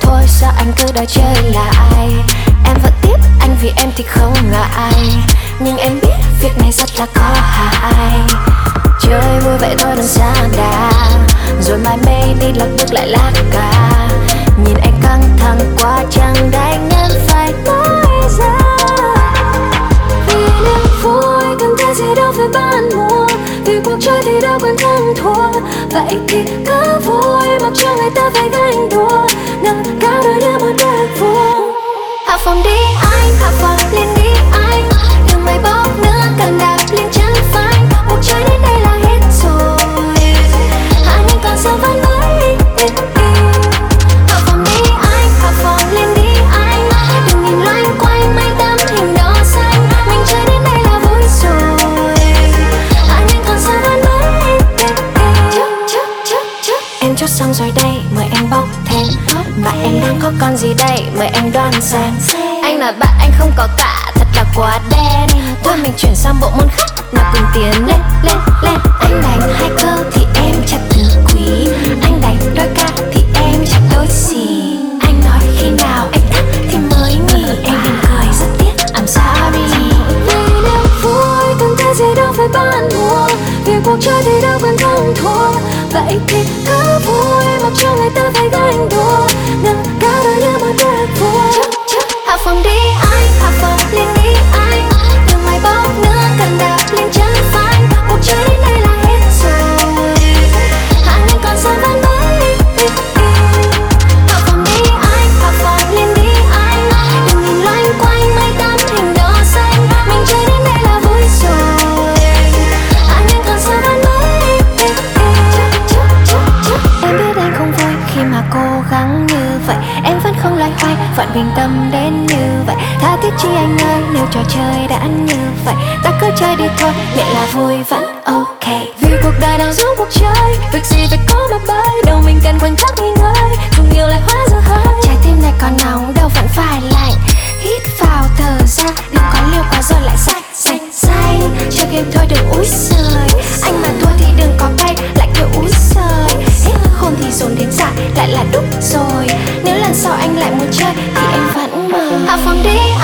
thôi sao anh cứ đòi chơi lại. Em vẫn tiếp anh vì em thì không ngại, nhưng em biết việc này rất là có hại. Chơi vui vậy thôi đừng xa đà, rồi mai mê đi lập tức lại lạc cả. Nhìn anh căng thẳng quá chẳng đành nhân phải nói ra. Vì niềm vui cần cái gì đâu phải ban mua, vì cuộc chơi thì đâu cần thắng thua. Vậy thì cứ vui mặc cho người ta phải ganh đua, nâng cao đôi đứa một đôi vuông. Hạ phòng đi anh, hạ phòng lên đi anh, đừng mày bốc nữa cần đạp lên chân phanh. Cuộc chơi đến đây là hết rồi, hạ nhanh còn sao vẫn mới. Hạ phòng đi anh, hạ phòng lên đi anh, đừng nhìn loanh quanh mây tắm hình đỏ xanh. Mình chơi đến đây là vui rồi, hạ nhanh còn sao vẫn mới. Em chốt xong rồi đây, mời anh bốc thêm. Và em đang có con gì đây, mời anh đoán xem. Anh là bạn anh không có cả, thật là quá đen. Thôi mình chuyển sang bộ môn khác, nào cùng tiến lên, lên, lên. Anh đánh hai câu thì em chặt từ quý, anh đánh đôi ca thì em chặt đôi xì. Anh nói khi nào anh thắc thì mới nghỉ, em mỉm cười rất tiếc, I'm sorry. Vì niềm vui cần cái gì đâu phải ban mua, vì cuộc chơi thì đâu cần thắng thua. Vậy thì cứ vui mặc cho người ta phải ganh đua, nâng cao đôi đứa một đôi vuông. Hạ phòng đi anh, hạ phòng lên đi anh, đừng mày bốc nữa cần đạp lên chân phanh. Cuộc chơi đến đây là hết rồi, hạ nhanh còn sao vẫn mới. Hạ phòng đi anh, hạ phòng lên đi anh, đừng nhìn loanh quanh mây tắm hình đỏ xanh. Mình chơi đến đây là vui rồi, hạ nhanh còn sao vẫn mới. Em biết anh không vui khi mà cố gắng như vậy, em vẫn không loay hoay vẫn bình tâm đến như vậy. Tha thiết chi anh ơi, nếu trò chơi đã như vậy, ta cứ chơi đi thôi, miễn là vui vẫn ok. Vì cuộc đời đang giống cuộc chơi, việc gì phải có mà bơi, đâu mình cần khoảnh khắc nghỉ ngơi, dùng nhiều lại hóa ra hơi. Trái tim này còn nóng đâu vẫn phải lạnh, hít vào thở ra, đừng có liều quá rồi lại say, say, say. Chơi game thôi đừng úi giời, anh mà thua thì đừng có cay, lại kêu úi giời. Hết hồn thì dồn đến dại, lại là đúc rồi. Nếu lần sau anh lại muốn chơi thì em vẫn mời. Hạ phòng đi